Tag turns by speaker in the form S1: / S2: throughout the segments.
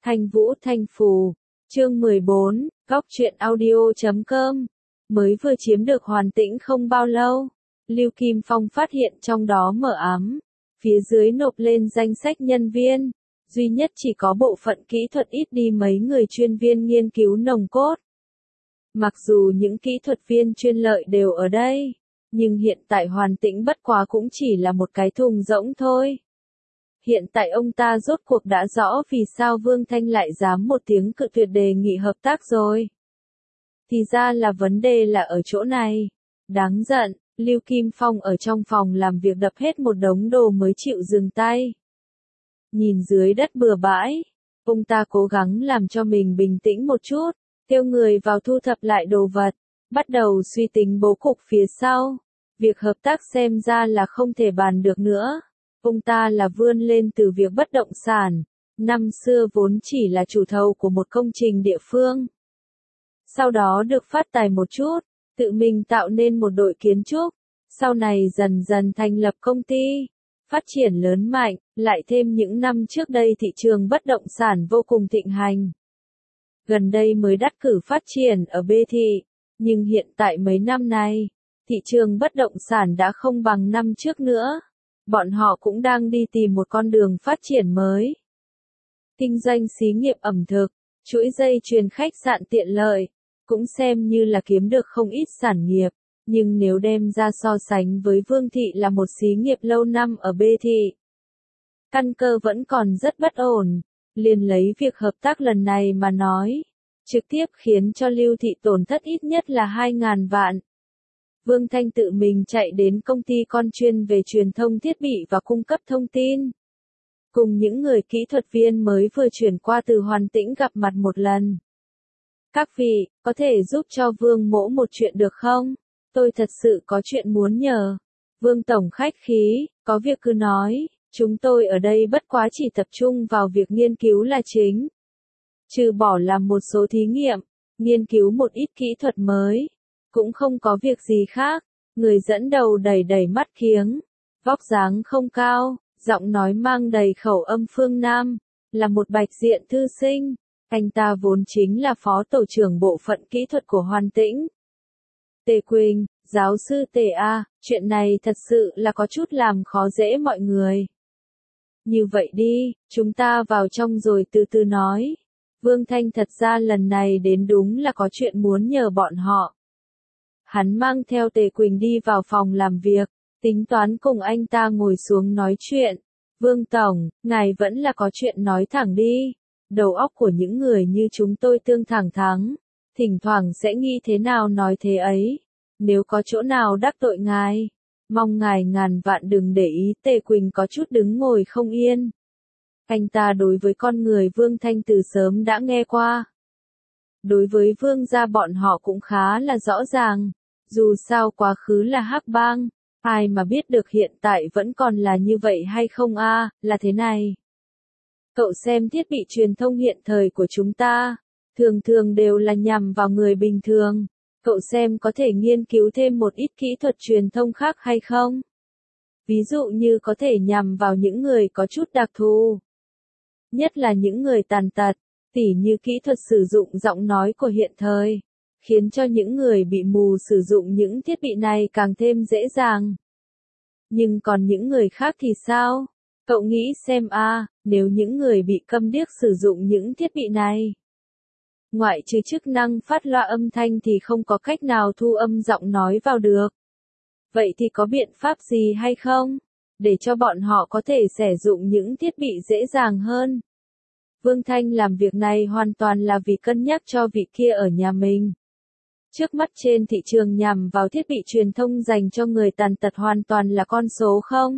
S1: Thanh Vũ Thanh Phù, chương 14, góc truyện audio.com, mới vừa chiếm được Hoàn Tĩnh không bao lâu, Lưu Kim Phong phát hiện trong đó mờ ám, phía dưới nộp lên danh sách nhân viên, duy nhất chỉ có bộ phận kỹ thuật ít đi mấy người chuyên viên nghiên cứu nồng cốt. Mặc dù những kỹ thuật viên chuyên lợi đều ở đây, nhưng hiện tại Hoàn Tĩnh bất quá cũng chỉ là một cái thùng rỗng thôi. Hiện tại ông ta rốt cuộc đã rõ vì sao Vương Thanh lại dám một tiếng cự tuyệt đề nghị hợp tác rồi. Thì ra là vấn đề là ở chỗ này. Đáng giận, Lưu Kim Phong ở trong phòng làm việc đập hết một đống đồ mới chịu dừng tay. Nhìn dưới đất bừa bãi, ông ta cố gắng làm cho mình bình tĩnh một chút, kêu người vào thu thập lại đồ vật, bắt đầu suy tính bố cục phía sau. Việc hợp tác xem ra là không thể bàn được nữa. Ông ta là vươn lên từ việc bất động sản, năm xưa vốn chỉ là chủ thầu của một công trình địa phương. Sau đó được phát tài một chút, tự mình tạo nên một đội kiến trúc, sau này dần dần thành lập công ty, phát triển lớn mạnh, lại thêm những năm trước đây thị trường bất động sản vô cùng thịnh hành. Gần đây mới đắc cử phát triển ở B thị, nhưng hiện tại mấy năm nay, thị trường bất động sản đã không bằng năm trước nữa. Bọn họ cũng đang đi tìm một con đường phát triển mới. Kinh doanh xí nghiệp ẩm thực, chuỗi dây chuyền khách sạn tiện lợi, cũng xem như là kiếm được không ít sản nghiệp, nhưng nếu đem ra so sánh với Vương thị là một xí nghiệp lâu năm ở B thị, căn cơ vẫn còn rất bất ổn. Liền lấy việc hợp tác lần này mà nói, trực tiếp khiến cho Lưu thị tổn thất ít nhất là 2.000 vạn. Vương Thanh tự mình chạy đến công ty con chuyên về truyền thông thiết bị và cung cấp thông tin. Cùng những người kỹ thuật viên mới vừa chuyển qua từ Hoàn Tĩnh gặp mặt một lần. Các vị, có thể giúp cho Vương mỗ một chuyện được không? Tôi thật sự có chuyện muốn nhờ. Vương Tổng khách khí, có việc cứ nói, chúng tôi ở đây bất quá chỉ tập trung vào việc nghiên cứu là chính. Trừ bỏ làm một số thí nghiệm, nghiên cứu một ít kỹ thuật mới. Cũng không có việc gì khác, người dẫn đầu đầy đầy mắt kiếng, vóc dáng không cao, giọng nói mang đầy khẩu âm phương Nam, là một bạch diện thư sinh, anh ta vốn chính là phó tổ trưởng bộ phận kỹ thuật của Hoàn Tĩnh. Tề Quỳnh, giáo sư Tề A, chuyện này thật sự là có chút làm khó dễ mọi người. Như vậy đi, chúng ta vào trong rồi từ từ nói. Vương Thanh thật ra lần này đến đúng là có chuyện muốn nhờ bọn họ. Hắn mang theo Tề Quỳnh đi vào phòng làm việc, tính toán cùng anh ta ngồi xuống nói chuyện. Vương Tổng, ngài vẫn là có chuyện nói thẳng đi. Đầu óc của những người như chúng tôi tương thẳng thắn, thỉnh thoảng sẽ nghĩ thế nào nói thế ấy. Nếu có chỗ nào đắc tội ngài, mong ngài ngàn vạn đừng để ý. Tề Quỳnh có chút đứng ngồi không yên. Anh ta đối với con người Vương Thanh từ sớm đã nghe qua. Đối với Vương gia bọn họ cũng khá là rõ ràng. Dù sao quá khứ là hắc bang, ai mà biết được hiện tại vẫn còn là như vậy hay không a, là thế này. Cậu xem thiết bị truyền thông hiện thời của chúng ta, thường thường đều là nhằm vào người bình thường. Cậu xem có thể nghiên cứu thêm một ít kỹ thuật truyền thông khác hay không? Ví dụ như có thể nhằm vào những người có chút đặc thù. Nhất là những người tàn tật, tỉ như kỹ thuật sử dụng giọng nói của hiện thời. Khiến cho những người bị mù sử dụng những thiết bị này càng thêm dễ dàng. Nhưng còn những người khác thì sao? Cậu nghĩ xem nếu những người bị câm điếc sử dụng những thiết bị này. Ngoại trừ chức năng phát loa âm thanh thì không có cách nào thu âm giọng nói vào được. Vậy thì có biện pháp gì hay không? Để cho bọn họ có thể sử dụng những thiết bị dễ dàng hơn. Vương Thanh làm việc này hoàn toàn là vì cân nhắc cho vị kia ở nhà mình. Trước mắt trên thị trường nhằm vào thiết bị truyền thông dành cho người tàn tật hoàn toàn là con số không.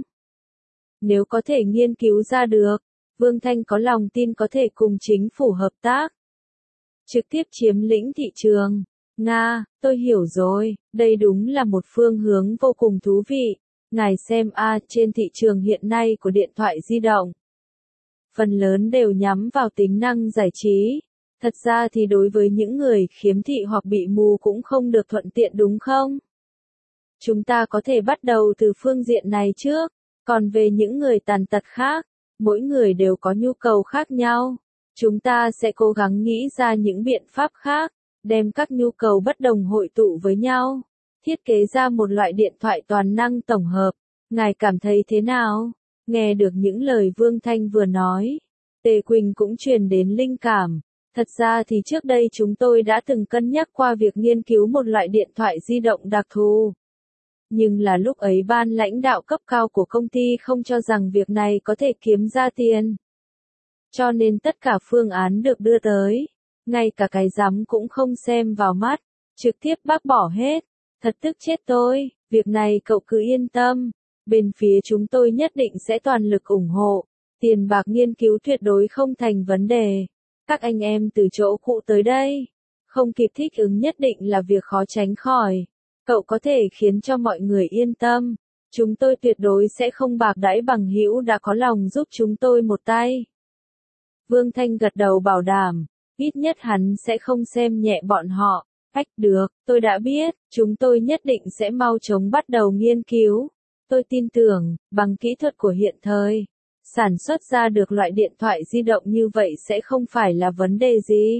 S1: Nếu có thể nghiên cứu ra được, Vương Thanh có lòng tin có thể cùng chính phủ hợp tác. Trực tiếp chiếm lĩnh thị trường. Nga, tôi hiểu rồi, đây đúng là một phương hướng vô cùng thú vị. Ngài xem trên thị trường hiện nay của điện thoại di động. Phần lớn đều nhắm vào tính năng giải trí. Thật ra thì đối với những người khiếm thị hoặc bị mù cũng không được thuận tiện đúng không? Chúng ta có thể bắt đầu từ phương diện này trước, còn về những người tàn tật khác, mỗi người đều có nhu cầu khác nhau. Chúng ta sẽ cố gắng nghĩ ra những biện pháp khác, đem các nhu cầu bất đồng hội tụ với nhau, thiết kế ra một loại điện thoại toàn năng tổng hợp. Ngài cảm thấy thế nào? Nghe được những lời Vương Thanh vừa nói, Tề Quỳnh cũng truyền đến linh cảm. Thật ra thì trước đây chúng tôi đã từng cân nhắc qua việc nghiên cứu một loại điện thoại di động đặc thù. Nhưng là lúc ấy ban lãnh đạo cấp cao của công ty không cho rằng việc này có thể kiếm ra tiền. Cho nên tất cả phương án được đưa tới, ngay cả cái rắm cũng không xem vào mắt, trực tiếp bác bỏ hết. Thật tức chết tôi, việc này cậu cứ yên tâm, bên phía chúng tôi nhất định sẽ toàn lực ủng hộ, tiền bạc nghiên cứu tuyệt đối không thành vấn đề. Các anh em từ chỗ cũ tới đây, không kịp thích ứng nhất định là việc khó tránh khỏi. Cậu có thể khiến cho mọi người yên tâm, chúng tôi tuyệt đối sẽ không bạc đãi bằng hữu đã có lòng giúp chúng tôi một tay. Vương Thanh gật đầu bảo đảm, ít nhất hắn sẽ không xem nhẹ bọn họ. Được, tôi đã biết, chúng tôi nhất định sẽ mau chóng bắt đầu nghiên cứu. Tôi tin tưởng, bằng kỹ thuật của hiện thời, sản xuất ra được loại điện thoại di động như vậy sẽ không phải là vấn đề gì.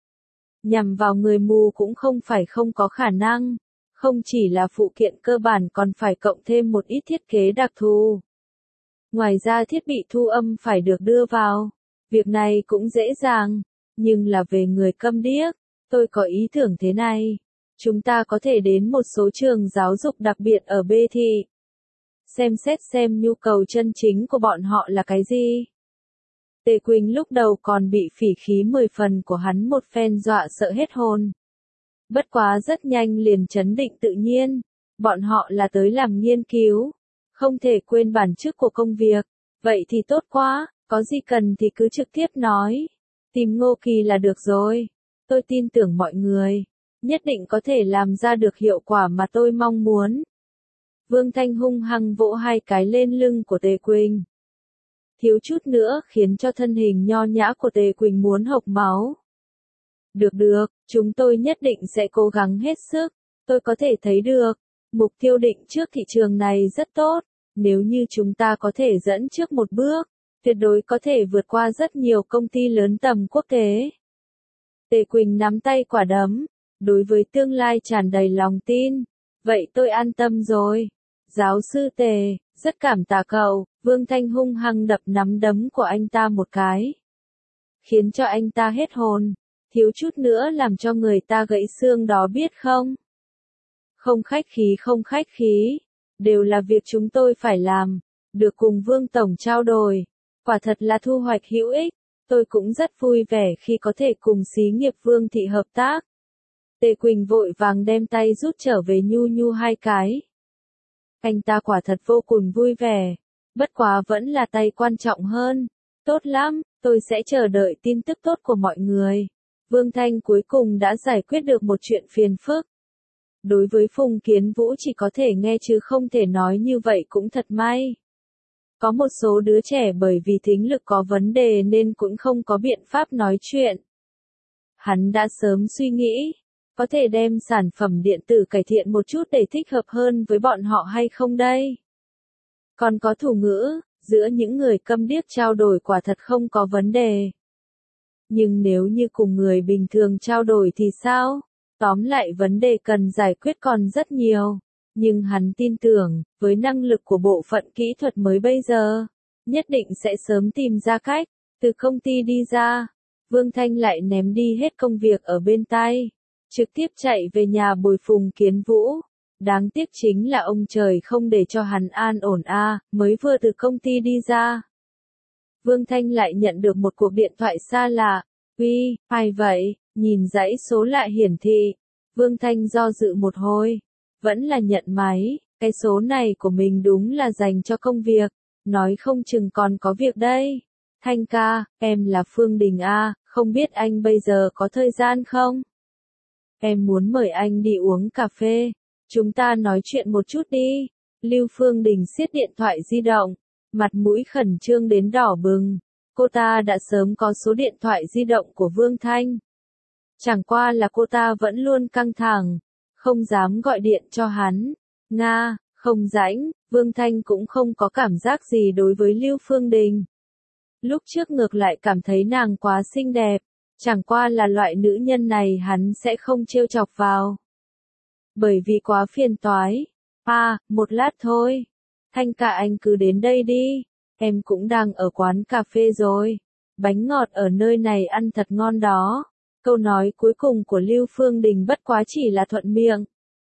S1: Nhằm vào người mù cũng không phải không có khả năng, không chỉ là phụ kiện cơ bản còn phải cộng thêm một ít thiết kế đặc thù. Ngoài ra thiết bị thu âm phải được đưa vào, việc này cũng dễ dàng, nhưng là về người câm điếc, tôi có ý tưởng thế này. Chúng ta có thể đến một số trường giáo dục đặc biệt ở B thị. Xem xét xem nhu cầu chân chính của bọn họ là cái gì. Tề Quỳnh lúc đầu còn bị phỉ khí 10 phần của hắn một phen dọa sợ hết hồn. Bất quá rất nhanh liền trấn định tự nhiên. Bọn họ là tới làm nghiên cứu. Không thể quên bản chức của công việc. Vậy thì tốt quá, có gì cần thì cứ trực tiếp nói. Tìm Ngô Kỳ là được rồi. Tôi tin tưởng mọi người, nhất định có thể làm ra được hiệu quả mà tôi mong muốn. Vương Thanh hung hăng vỗ hai cái lên lưng của Tề Quỳnh. Thiếu chút nữa khiến cho thân hình nho nhã của Tề Quỳnh muốn hộc máu. Được, chúng tôi nhất định sẽ cố gắng hết sức. Tôi có thể thấy được, mục tiêu định trước thị trường này rất tốt. Nếu như chúng ta có thể dẫn trước một bước, tuyệt đối có thể vượt qua rất nhiều công ty lớn tầm quốc tế. Tề Quỳnh nắm tay quả đấm, đối với tương lai tràn đầy lòng tin. Vậy tôi an tâm rồi. Giáo sư Tề, rất cảm tạ cậu. Vương Thanh hung hăng đập nắm đấm của anh ta một cái, khiến cho anh ta hết hồn, thiếu chút nữa làm cho người ta gãy xương đó biết không? Không khách khí, đều là việc chúng tôi phải làm, được cùng Vương Tổng trao đổi, quả thật là thu hoạch hữu ích. Tôi cũng rất vui vẻ khi có thể cùng xí nghiệp Vương Thị hợp tác. Tề Quỳnh vội vàng đem tay rút trở về nhu nhu hai cái. Anh ta quả thật vô cùng vui vẻ, bất quá vẫn là tay quan trọng hơn. Tốt lắm, tôi sẽ chờ đợi tin tức tốt của mọi người. Vương Thanh cuối cùng đã giải quyết được một chuyện phiền phức. Đối với Phùng Kiến Vũ chỉ có thể nghe chứ không thể nói như vậy cũng thật may. Có một số đứa trẻ bởi vì thính lực có vấn đề nên cũng không có biện pháp nói chuyện. Hắn đã sớm suy nghĩ, có thể đem sản phẩm điện tử cải thiện một chút để thích hợp hơn với bọn họ hay không đây? Còn có thủ ngữ, giữa những người câm điếc trao đổi quả thật không có vấn đề. Nhưng nếu như cùng người bình thường trao đổi thì sao? Tóm lại vấn đề cần giải quyết còn rất nhiều. Nhưng hắn tin tưởng, với năng lực của bộ phận kỹ thuật mới bây giờ, nhất định sẽ sớm tìm ra cách. Từ công ty đi ra, Vương Thanh lại ném đi hết công việc ở bên tay, trực tiếp chạy về nhà bồi Phùng Kiến Vũ. Đáng tiếc chính là ông trời không để cho hắn an ổn mới vừa từ công ty đi ra. Vương Thanh lại nhận được một cuộc điện thoại xa lạ. Uy, ai vậy? Nhìn dãy số lạ hiển thị. Vương Thanh do dự một hồi, vẫn là nhận máy. Cái số này của mình đúng là dành cho công việc, nói không chừng còn có việc đây. Thanh ca, em là Phương Đình không biết anh bây giờ có thời gian không? Em muốn mời anh đi uống cà phê, chúng ta nói chuyện một chút đi. Lưu Phương Đình siết điện thoại di động, mặt mũi khẩn trương đến đỏ bừng. Cô ta đã sớm có số điện thoại di động của Vương Thanh. Chẳng qua là cô ta vẫn luôn căng thẳng, không dám gọi điện cho hắn. Không rảnh, Vương Thanh cũng không có cảm giác gì đối với Lưu Phương Đình. Lúc trước ngược lại cảm thấy nàng quá xinh đẹp, chẳng qua là loại nữ nhân này hắn sẽ không trêu chọc vào. Bởi vì quá phiền toái. Một lát thôi. Thanh ca anh cứ đến đây đi, em cũng đang ở quán cà phê rồi. Bánh ngọt ở nơi này ăn thật ngon đó. Câu nói cuối cùng của Lưu Phương Đình bất quá chỉ là thuận miệng,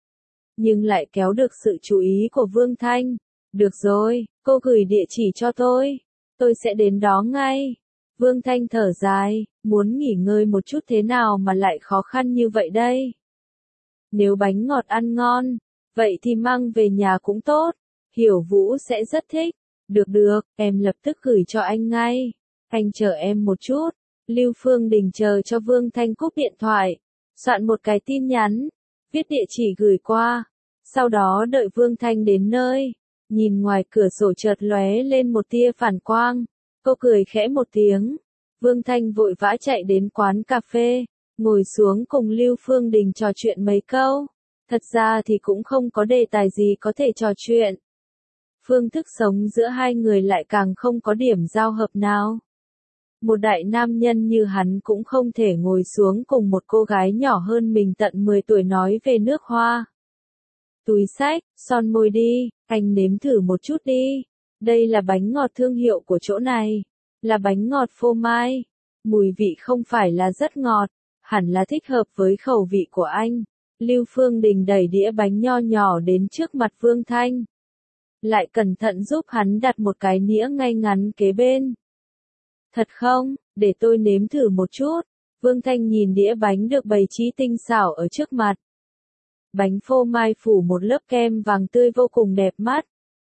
S1: nhưng lại kéo được sự chú ý của Vương Thanh. Được rồi, cô gửi địa chỉ cho tôi sẽ đến đó ngay. Vương Thanh thở dài, muốn nghỉ ngơi một chút thế nào mà lại khó khăn như vậy đây. Nếu bánh ngọt ăn ngon, vậy thì mang về nhà cũng tốt, Hiểu Vũ sẽ rất thích. Được, em lập tức gửi cho anh ngay. Anh chờ em một chút. Lưu Phương Đình chờ cho Vương Thanh cúp điện thoại, soạn một cái tin nhắn, viết địa chỉ gửi qua. Sau đó đợi Vương Thanh đến nơi, nhìn ngoài cửa sổ chợt lóe lên một tia phản quang. Cô cười khẽ một tiếng. Vương Thanh vội vã chạy đến quán cà phê, ngồi xuống cùng Lưu Phương Đình trò chuyện mấy câu. Thật ra thì cũng không có đề tài gì có thể trò chuyện. Phương thức sống giữa hai người lại càng không có điểm giao hợp nào. Một đại nam nhân như hắn cũng không thể ngồi xuống cùng một cô gái nhỏ hơn mình tận 10 tuổi nói về nước hoa. Túi xách, son môi đi, anh nếm thử một chút đi. Đây là bánh ngọt thương hiệu của chỗ này. Là bánh ngọt phô mai. Mùi vị không phải là rất ngọt, hẳn là thích hợp với khẩu vị của anh. Lưu Phương Đình đẩy đĩa bánh nho nhỏ đến trước mặt Vương Thanh. Lại cẩn thận giúp hắn đặt một cái nĩa ngay ngắn kế bên. Thật không, để tôi nếm thử một chút. Vương Thanh nhìn đĩa bánh được bày trí tinh xảo ở trước mặt. Bánh phô mai phủ một lớp kem vàng tươi vô cùng đẹp mắt.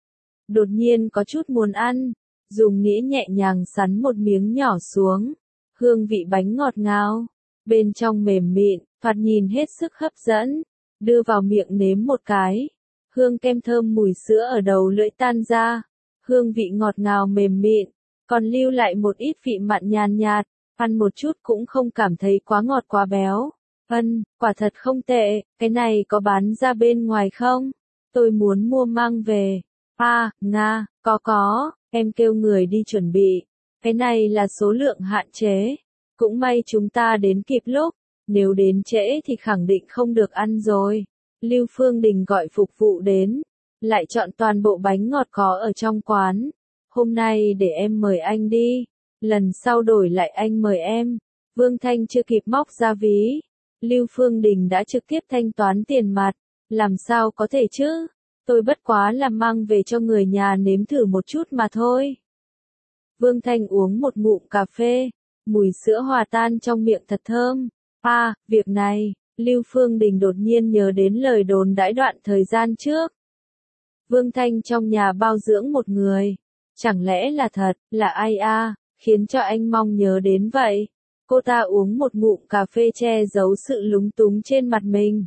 S1: Đột nhiên có chút muốn ăn, dùng nĩa nhẹ nhàng sắn một miếng nhỏ xuống. Hương vị bánh ngọt ngào, bên trong mềm mịn, thoạt nhìn hết sức hấp dẫn. Đưa vào miệng nếm một cái. Hương kem thơm mùi sữa ở đầu lưỡi tan ra. Hương vị ngọt ngào mềm mịn, còn lưu lại một ít vị mặn nhàn nhạt, ăn một chút cũng không cảm thấy quá ngọt quá béo. Quả thật không tệ, cái này có bán ra bên ngoài không? Tôi muốn mua mang về. Nga, có, em kêu người đi chuẩn bị. Cái này là số lượng hạn chế. Cũng may chúng ta đến kịp lúc, nếu đến trễ thì khẳng định không được ăn rồi. Lưu Phương Đình gọi phục vụ đến, lại chọn toàn bộ bánh ngọt có ở trong quán. Hôm nay để em mời anh đi, lần sau đổi lại anh mời em. Vương Thanh chưa kịp móc ra ví, Lưu Phương Đình đã trực tiếp thanh toán tiền mặt. Làm sao có thể chứ? Tôi bất quá là mang về cho người nhà nếm thử một chút mà thôi. Vương Thanh uống một ngụm cà phê, mùi sữa hòa tan trong miệng thật thơm. Việc này, Lưu Phương Đình đột nhiên nhớ đến lời đồn đãi đoạn thời gian trước. Vương Thanh trong nhà bao dưỡng một người. Chẳng lẽ là thật, là ai khiến cho anh mong nhớ đến vậy? Cô ta uống một ngụm cà phê che giấu sự lúng túng trên mặt mình.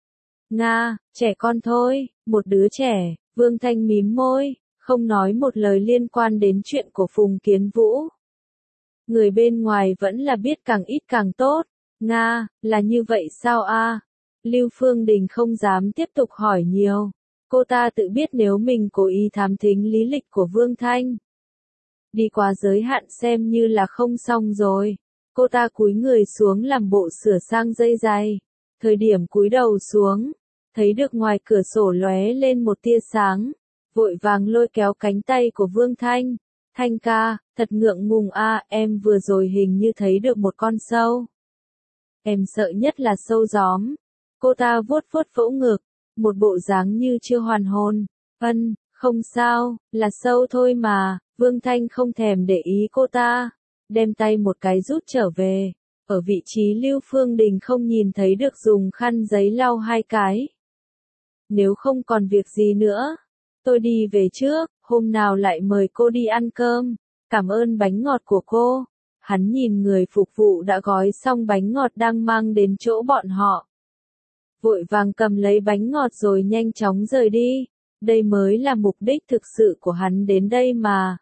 S1: Nga, trẻ con thôi, một đứa trẻ. Vương Thanh mím môi, không nói một lời liên quan đến chuyện của Phùng Kiến Vũ. Người bên ngoài vẫn là biết càng ít càng tốt. Nga, là như vậy sao Lưu Phương Đình không dám tiếp tục hỏi nhiều. Cô ta tự biết nếu mình cố ý thám thính lý lịch của Vương Thanh, đi quá giới hạn xem như là không xong rồi. Cô ta cúi người xuống làm bộ sửa sang dây giày. Thời điểm cúi đầu xuống, thấy được ngoài cửa sổ lóe lên một tia sáng, vội vàng lôi kéo cánh tay của Vương Thanh. Thanh ca, thật ngượng ngùng em vừa rồi hình như thấy được một con sâu. Em sợ nhất là sâu gióm. Cô ta vuốt vuốt vỗ ngực, một bộ dáng như chưa hoàn hồn. Không sao, là sâu thôi mà. Vương Thanh không thèm để ý cô ta, đem tay một cái rút trở về. Ở vị trí Lưu Phương Đình không nhìn thấy được dùng khăn giấy lau hai cái. Nếu không còn việc gì nữa, tôi đi về trước, hôm nào lại mời cô đi ăn cơm. Cảm ơn bánh ngọt của cô. Hắn nhìn người phục vụ đã gói xong bánh ngọt đang mang đến chỗ bọn họ. Vội vàng cầm lấy bánh ngọt rồi nhanh chóng rời đi. Đây mới là mục đích thực sự của hắn đến đây mà.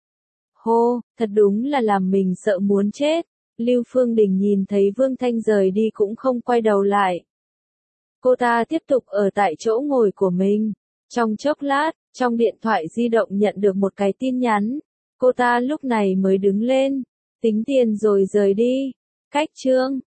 S1: Thật đúng là làm mình sợ muốn chết. Lưu Phương Đình nhìn thấy Vương Thanh rời đi cũng không quay đầu lại. Cô ta tiếp tục ở tại chỗ ngồi của mình. Trong chốc lát, trong điện thoại di động nhận được một cái tin nhắn. Cô ta lúc này mới đứng lên, tính tiền rồi rời đi. Cách chương